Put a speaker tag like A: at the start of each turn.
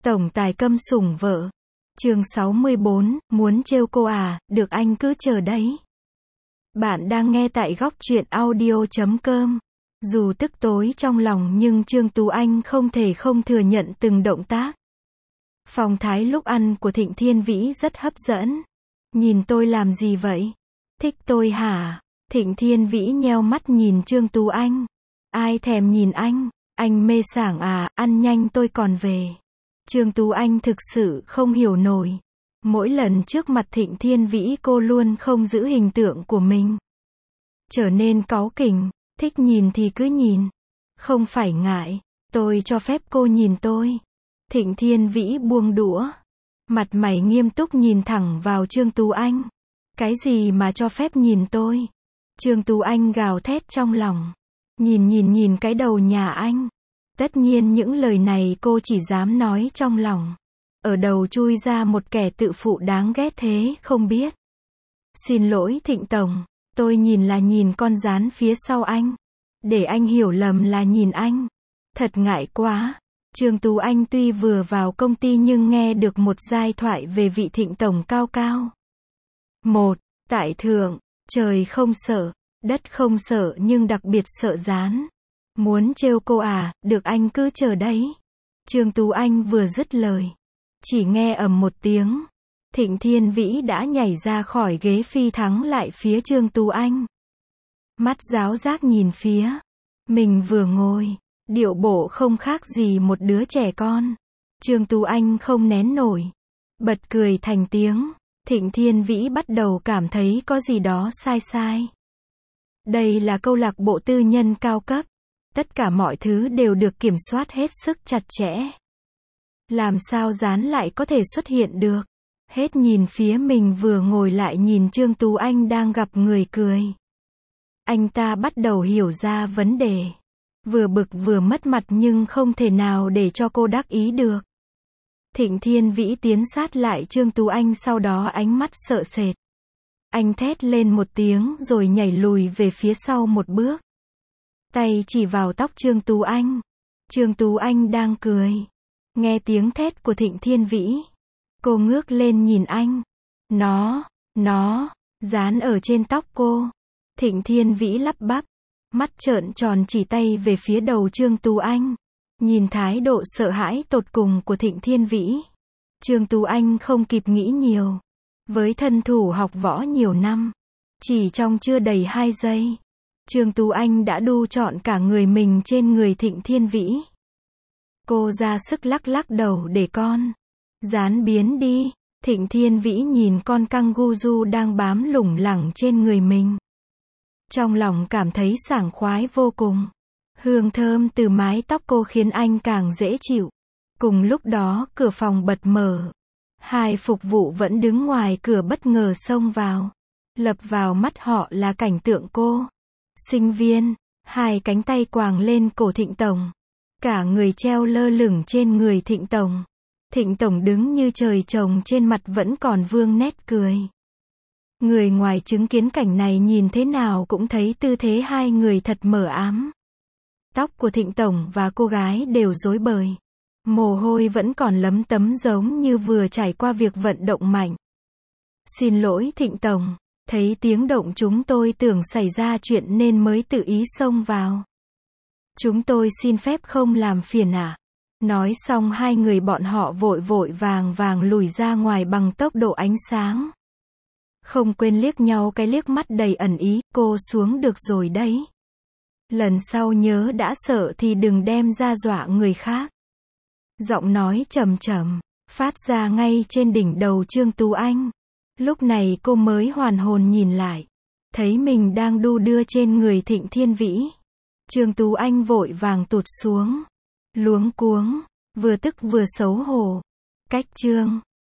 A: Tổng tài câm sủng vợ. Chương 64, muốn trêu cô à, được anh cứ chờ đấy. Bạn đang nghe tại góc truyện audio.com. Dù tức tối trong lòng nhưng Trương Tú Anh không thể không thừa nhận từng động tác. Phong thái lúc ăn của Thịnh Thiên Vĩ rất hấp dẫn. Nhìn tôi làm gì vậy? Thích tôi hả? Thịnh Thiên Vĩ nheo mắt nhìn Trương Tú Anh. Ai thèm nhìn anh mê sảng à, ăn nhanh tôi còn về. Trương Tú Anh thực sự không hiểu nổi. Mỗi lần trước mặt Thịnh Thiên Vĩ cô luôn không giữ hình tượng của mình. Trở nên cáu kỉnh, thích nhìn thì cứ nhìn. Không phải ngại, tôi cho phép cô nhìn tôi. Thịnh Thiên Vĩ buông đũa. Mặt mày nghiêm túc nhìn thẳng vào Trương Tú Anh. Cái gì mà cho phép nhìn tôi? Trương Tú Anh gào thét trong lòng. Nhìn cái đầu nhà anh. Tất nhiên những lời này cô chỉ dám nói trong lòng. Ở đầu chui ra một kẻ tự phụ đáng ghét thế không biết. Xin lỗi Thịnh Tổng, tôi nhìn là nhìn con rán phía sau anh. Để anh hiểu lầm là nhìn anh. Thật ngại quá. Trương Tú Anh tuy vừa vào công ty nhưng nghe được một giai thoại về vị Thịnh Tổng cao cao. Tại thượng, trời không sợ, đất không sợ nhưng đặc biệt sợ rán. Muốn trêu cô à, được anh cứ chờ đấy. Trương Tú Anh vừa dứt lời. Chỉ nghe ầm một tiếng. Thịnh Thiên Vĩ đã nhảy ra khỏi ghế phi thắng lại phía Trương Tú Anh. Mắt giáo giác nhìn phía. Mình vừa ngồi. Điệu bộ không khác gì một đứa trẻ con. Trương Tú Anh không nén nổi. Bật cười thành tiếng. Thịnh Thiên Vĩ bắt đầu cảm thấy có gì đó sai. Đây là câu lạc bộ tư nhân cao cấp. Tất cả mọi thứ đều được kiểm soát hết sức chặt chẽ. Làm sao rán lại có thể xuất hiện được? Hết nhìn phía mình vừa ngồi lại nhìn Trương Tú Anh đang gặp người cười. Anh ta bắt đầu hiểu ra vấn đề. Vừa bực vừa mất mặt nhưng không thể nào để cho cô đắc ý được. Thịnh Thiên Vĩ tiến sát lại Trương Tú Anh sau đó ánh mắt sợ sệt. Anh thét lên một tiếng rồi nhảy lùi về phía sau một bước. Tay chỉ vào tóc Trương Tú Anh. Trương Tú Anh đang cười. Nghe tiếng thét của Thịnh Thiên Vĩ. Cô ngước lên nhìn anh. Nó, dán ở trên tóc cô. Thịnh Thiên Vĩ lắp bắp. Mắt trợn tròn chỉ tay về phía đầu Trương Tú Anh. Nhìn thái độ sợ hãi tột cùng của Thịnh Thiên Vĩ. Trương Tú Anh không kịp nghĩ nhiều. Với thân thủ học võ nhiều năm. Chỉ trong chưa đầy 2 giây. Trương Tú Anh đã đu trọn cả người mình trên người Thịnh Thiên Vĩ. Cô ra sức lắc đầu để con rán biến đi. Thịnh Thiên Vĩ nhìn con kangaroo đang bám lủng lẳng trên người mình. Trong lòng cảm thấy sảng khoái vô cùng. Hương thơm từ mái tóc cô khiến anh càng dễ chịu. Cùng lúc đó cửa phòng bật mở. 2 phục vụ vẫn đứng ngoài cửa bất ngờ xông vào. Lập vào mắt họ là cảnh tượng cô. Sinh viên, 2 cánh tay quàng lên cổ Thịnh Tổng. Cả người treo lơ lửng trên người Thịnh Tổng. Thịnh Tổng đứng như trời trồng trên mặt vẫn còn vương nét cười. Người ngoài chứng kiến cảnh này nhìn thế nào cũng thấy tư thế 2 người thật mờ ám. Tóc của Thịnh Tổng và cô gái đều rối bời. Mồ hôi vẫn còn lấm tấm giống như vừa trải qua việc vận động mạnh. Xin lỗi Thịnh Tổng. Thấy tiếng động chúng tôi tưởng xảy ra chuyện nên mới tự ý xông vào. Chúng tôi xin phép không làm phiền ạ. Nói xong 2 người bọn họ vội vàng lùi ra ngoài bằng tốc độ ánh sáng. Không quên liếc nhau cái liếc mắt đầy ẩn ý, cô xuống được rồi đấy. Lần sau nhớ đã sợ thì đừng đem ra dọa người khác. Giọng nói trầm phát ra ngay trên đỉnh đầu Trương Tú Anh. Lúc này cô mới hoàn hồn nhìn lại. Thấy mình đang đu đưa trên người Thịnh Thiên Vĩ. Trương Tú Anh vội vàng tụt xuống. Luống cuống, vừa tức vừa xấu hổ. Cách Trương